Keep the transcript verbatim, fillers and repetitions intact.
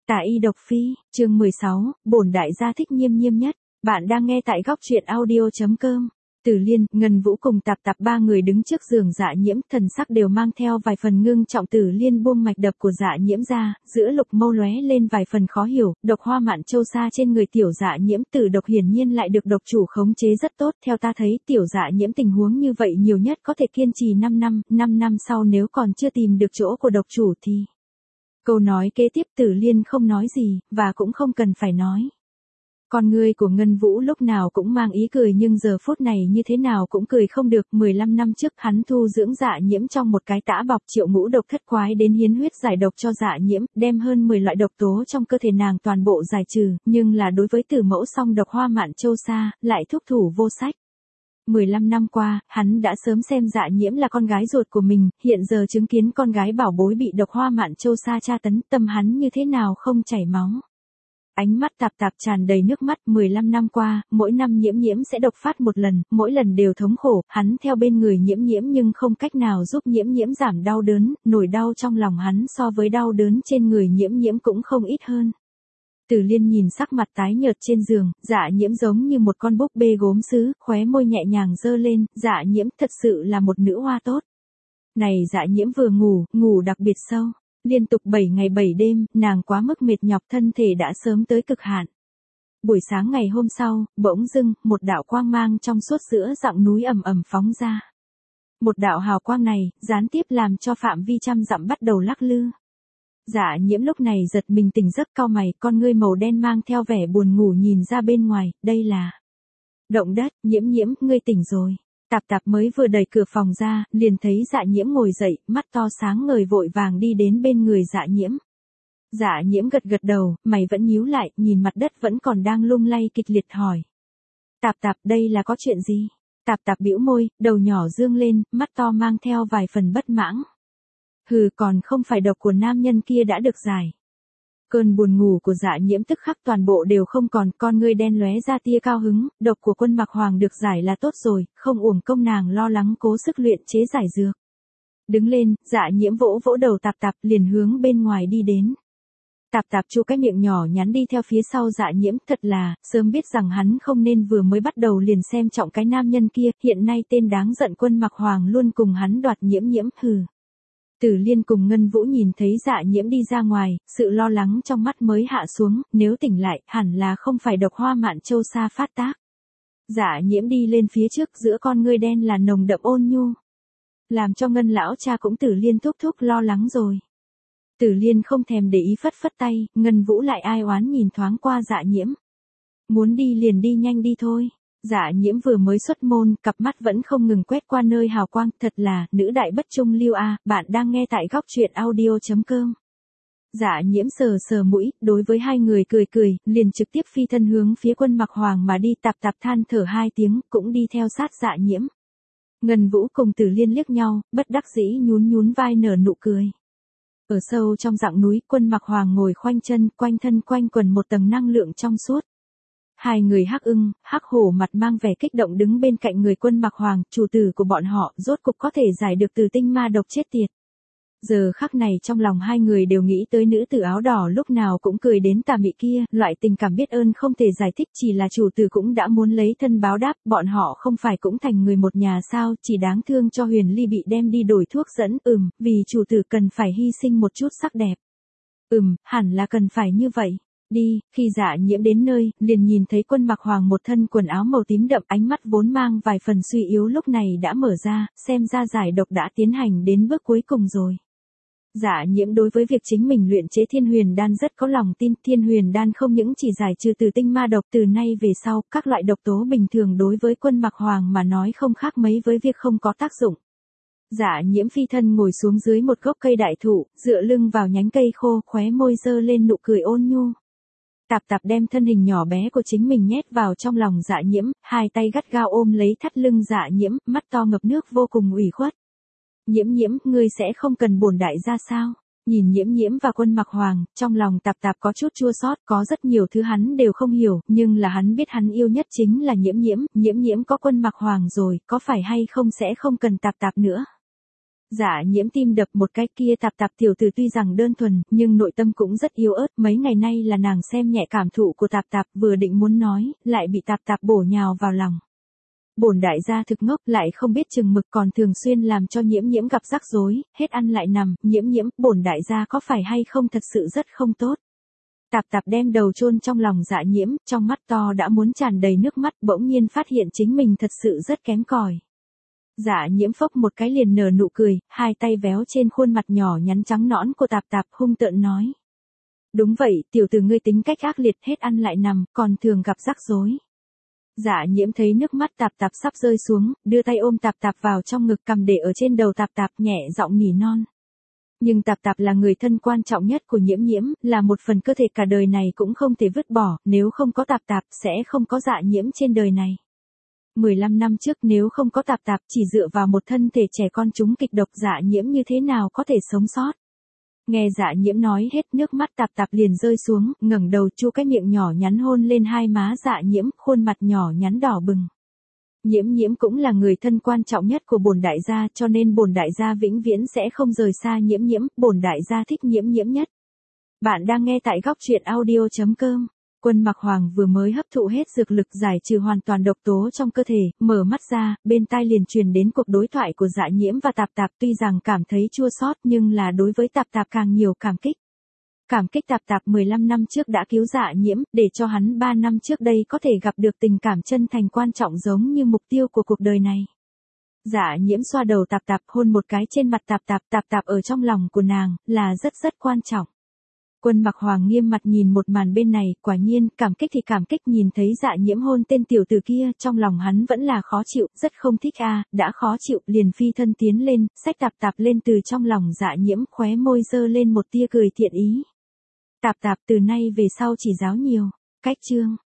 Tả y độc phi, chương mười sáu, bổn đại gia thích Nhiêm Nhiêm nhất. Bạn đang nghe tại góc truyện audio chấm com. Tử Liên, Ngân Vũ cùng Tạp Tạp ba người đứng trước giường Dạ Nhiễm, thần sắc đều mang theo vài phần ngưng trọng. Tử Liên buông mạch đập của Dạ Nhiễm ra, giữa lục mâu lóe lên vài phần khó hiểu, độc hoa mạn châu sa trên người tiểu Dạ Nhiễm, tử độc hiển nhiên lại được độc chủ khống chế rất tốt. Theo ta thấy, tiểu Dạ Nhiễm tình huống như vậy nhiều nhất có thể kiên trì năm năm, năm năm sau nếu còn chưa tìm được chỗ của độc chủ thì... Câu nói kế tiếp Tử Liên không nói gì, và cũng không cần phải nói. Con ngươi của Ngân Vũ lúc nào cũng mang ý cười nhưng giờ phút này như thế nào cũng cười không được. mười lăm năm trước hắn thu dưỡng Dạ Nhiễm trong một cái tã bọc triệu ngũ độc thất quái đến hiến huyết giải độc cho Dạ Nhiễm, đem hơn mười loại độc tố trong cơ thể nàng toàn bộ giải trừ, nhưng là đối với tử mẫu song độc hoa mạn châu sa, lại thúc thủ vô sách. mười lăm năm qua, hắn đã sớm xem Dạ Nhiễm là con gái ruột của mình, hiện giờ chứng kiến con gái bảo bối bị độc hoa mạn châu sa tra tấn, tâm hắn như thế nào không chảy máu. Ánh mắt Tạp Tạp tràn đầy nước mắt. Mười lăm năm qua, mỗi năm Nhiễm Nhiễm sẽ độc phát một lần, mỗi lần đều thống khổ, hắn theo bên người Nhiễm Nhiễm nhưng không cách nào giúp Nhiễm Nhiễm giảm đau đớn, nỗi đau trong lòng hắn so với đau đớn trên người Nhiễm Nhiễm cũng không ít hơn. Tử Liên nhìn sắc mặt tái nhợt trên giường, Dạ Nhiễm giống như một con búp bê gốm sứ, khóe môi nhẹ nhàng giơ lên, Dạ Nhiễm thật sự là một nữ hoa tốt. Này Dạ Nhiễm vừa ngủ, ngủ đặc biệt sâu, liên tục bảy ngày bảy đêm, nàng quá mức mệt nhọc, thân thể đã sớm tới cực hạn. Buổi sáng ngày hôm sau, bỗng dưng, một đạo quang mang trong suốt giữa dặng núi ầm ầm phóng ra. Một đạo hào quang này, gián tiếp làm cho phạm vi trăm dặm bắt đầu lắc lư. Dạ Nhiễm lúc này giật mình tỉnh giấc, cau mày, con ngươi màu đen mang theo vẻ buồn ngủ nhìn ra bên ngoài, đây là động đất. Nhiễm Nhiễm, ngươi tỉnh rồi. Tạp Tạp mới vừa đẩy cửa phòng ra, liền thấy Dạ Nhiễm ngồi dậy, mắt to sáng ngời vội vàng đi đến bên người Dạ Nhiễm. Dạ Nhiễm gật gật đầu, mày vẫn nhíu lại, nhìn mặt đất vẫn còn đang lung lay kịch liệt hỏi. Tạp Tạp, đây là có chuyện gì? Tạp Tạp bĩu môi, đầu nhỏ dương lên, mắt to mang theo vài phần bất mãn. Hừ, còn không phải độc của nam nhân kia đã được giải. Cơn buồn ngủ của Dạ Nhiễm tức khắc toàn bộ đều không còn, con ngươi đen lóe ra tia cao hứng, độc của Quân Mặc Hoàng được giải là tốt rồi, không uổng công nàng lo lắng cố sức luyện chế giải dược. Đứng lên, Dạ Nhiễm vỗ vỗ đầu Tạp Tạp liền hướng bên ngoài đi đến. Tạp Tạp chu cái miệng nhỏ nhắn đi theo phía sau Dạ Nhiễm, thật là, sớm biết rằng hắn không nên vừa mới bắt đầu liền xem trọng cái nam nhân kia, hiện nay tên đáng giận Quân Mặc Hoàng luôn cùng hắn đoạt Nhiễm Nhiễm, hừ. Tử Liên cùng Ngân Vũ nhìn thấy Dạ Nhiễm đi ra ngoài, sự lo lắng trong mắt mới hạ xuống, nếu tỉnh lại, hẳn là không phải độc hoa mạn châu sa phát tác. Dạ Nhiễm đi lên phía trước, giữa con ngươi đen là nồng đậm ôn nhu. Làm cho Ngân lão cha cũng Tử Liên thúc thúc lo lắng rồi. Tử Liên không thèm để ý phất phất tay, Ngân Vũ lại ai oán nhìn thoáng qua Dạ Nhiễm. Muốn đi liền đi nhanh đi thôi. Dạ Nhiễm vừa mới xuất môn, cặp mắt vẫn không ngừng quét qua nơi hào quang, thật là, nữ đại bất trung lưu a, bạn đang nghe tại góc truyện audio chấm com. Dạ Nhiễm sờ sờ mũi, đối với hai người cười cười, liền trực tiếp phi thân hướng phía Quân Mặc Hoàng mà đi. Tạp Tạp than thở hai tiếng, cũng đi theo sát Dạ Nhiễm. Ngân Vũ cùng Tử Liên liếc nhau, bất đắc dĩ nhún nhún vai nở nụ cười. Ở sâu trong dặng núi, Quân Mặc Hoàng ngồi khoanh chân, quanh thân quanh quần một tầng năng lượng trong suốt. Hai người Hắc Ưng, Hắc Hổ mặt mang vẻ kích động đứng bên cạnh người Quân Mặc Hoàng, chủ tử của bọn họ, rốt cục có thể giải được từ tinh ma độc chết tiệt. Giờ khắc này trong lòng hai người đều nghĩ tới nữ tử áo đỏ lúc nào cũng cười đến tà mị kia, loại tình cảm biết ơn không thể giải thích, chỉ là chủ tử cũng đã muốn lấy thân báo đáp, bọn họ không phải cũng thành người một nhà sao, chỉ đáng thương cho Huyền Ly bị đem đi đổi thuốc dẫn, ừm, vì chủ tử cần phải hy sinh một chút sắc đẹp. Ừm, hẳn là cần phải như vậy. Đi, khi Dạ Nhiễm đến nơi, liền nhìn thấy Quân Mặc Hoàng một thân quần áo màu tím đậm, ánh mắt vốn mang vài phần suy yếu lúc này đã mở ra, xem ra giải độc đã tiến hành đến bước cuối cùng rồi. Dạ Nhiễm đối với việc chính mình luyện chế Thiên Huyền Đan rất có lòng tin, Thiên Huyền Đan không những chỉ giải trừ từ tinh ma độc, từ nay về sau, các loại độc tố bình thường đối với Quân Mặc Hoàng mà nói không khác mấy với việc không có tác dụng. Dạ Nhiễm phi thân ngồi xuống dưới một gốc cây đại thụ, dựa lưng vào nhánh cây khô, khóe môi giơ lên nụ cười ôn nhu. Tạp Tạp đem thân hình nhỏ bé của chính mình nhét vào trong lòng Dạ Nhiễm, hai tay gắt gao ôm lấy thắt lưng Dạ Nhiễm, mắt to ngập nước vô cùng ủy khuất. Nhiễm Nhiễm, ngươi sẽ không cần bổn đại gia sao? Nhìn Nhiễm Nhiễm và Quân Mặc Hoàng, trong lòng Tạp Tạp có chút chua xót, có rất nhiều thứ hắn đều không hiểu, nhưng là hắn biết hắn yêu nhất chính là Nhiễm Nhiễm, Nhiễm Nhiễm có Quân Mặc Hoàng rồi, có phải hay không sẽ không cần Tạp Tạp nữa. Dạ nhiễm tim đập một cái, kia Tạp Tạp tiểu tử tuy rằng đơn thuần, nhưng nội tâm cũng rất yếu ớt, mấy ngày nay là nàng xem nhẹ cảm thụ của Tạp Tạp, vừa định muốn nói, lại bị Tạp Tạp bổ nhào vào lòng. Bổn đại gia thực ngốc, lại không biết chừng mực, còn thường xuyên làm cho nhiễm nhiễm gặp rắc rối, hết ăn lại nằm, nhiễm nhiễm, bổn đại gia có phải hay không thật sự rất không tốt. Tạp Tạp đem đầu chôn trong lòng Dạ nhiễm, trong mắt to đã muốn tràn đầy nước mắt, bỗng nhiên phát hiện chính mình thật sự rất kém cỏi. Dạ nhiễm phốc một cái liền nở nụ cười, hai tay véo trên khuôn mặt nhỏ nhắn trắng nõn của Tạp Tạp, hung tợn nói. Đúng vậy, tiểu tử ngươi tính cách ác liệt, hết ăn lại nằm, còn thường gặp rắc rối. Dạ nhiễm thấy nước mắt Tạp Tạp sắp rơi xuống, đưa tay ôm Tạp Tạp vào trong ngực, cầm để ở trên đầu Tạp Tạp, nhẹ giọng nỉ non. Nhưng Tạp Tạp là người thân quan trọng nhất của nhiễm nhiễm, là một phần cơ thể cả đời này cũng không thể vứt bỏ, nếu không có Tạp Tạp, sẽ không có Dạ nhiễm trên đời này. mười lăm năm trước nếu không có Tạp Tạp, chỉ dựa vào một thân thể trẻ con trúng kịch độc, Dạ nhiễm như thế nào có thể sống sót. Nghe Dạ nhiễm nói hết, nước mắt Tạp Tạp liền rơi xuống, ngẩng đầu chu cái miệng nhỏ nhắn hôn lên hai má Dạ nhiễm, khuôn mặt nhỏ nhắn đỏ bừng. Nhiễm nhiễm cũng là người thân quan trọng nhất của bổn đại gia, cho nên bổn đại gia vĩnh viễn sẽ không rời xa nhiễm nhiễm, bổn đại gia thích nhiễm nhiễm nhất. Bạn đang nghe tại góc truyện audio chấm com. Quân Mặc Hoàng vừa mới hấp thụ hết dược lực giải trừ hoàn toàn độc tố trong cơ thể, mở mắt ra, bên tai liền truyền đến cuộc đối thoại của Dạ nhiễm và Tạp Tạp, tuy rằng cảm thấy chua xót nhưng là đối với Tạp Tạp càng nhiều cảm kích. Cảm kích Tạp Tạp mười lăm năm trước đã cứu Dạ nhiễm, để cho hắn ba năm trước đây có thể gặp được tình cảm chân thành quan trọng giống như mục tiêu của cuộc đời này. Dạ nhiễm xoa đầu Tạp Tạp, hôn một cái trên mặt Tạp Tạp, Tạp Tạp ở trong lòng của nàng, là rất rất quan trọng. Quân Mặc Hoàng nghiêm mặt nhìn một màn bên này, quả nhiên, cảm kích thì cảm kích, nhìn thấy Dạ nhiễm hôn tên tiểu tử kia, trong lòng hắn vẫn là khó chịu, rất không thích a, à, đã khó chịu, liền phi thân tiến lên, xách Tạp Tạp lên từ trong lòng Dạ nhiễm, khóe môi dơ lên một tia cười thiện ý. Tạp Tạp từ nay về sau chỉ giáo nhiều. Cách chương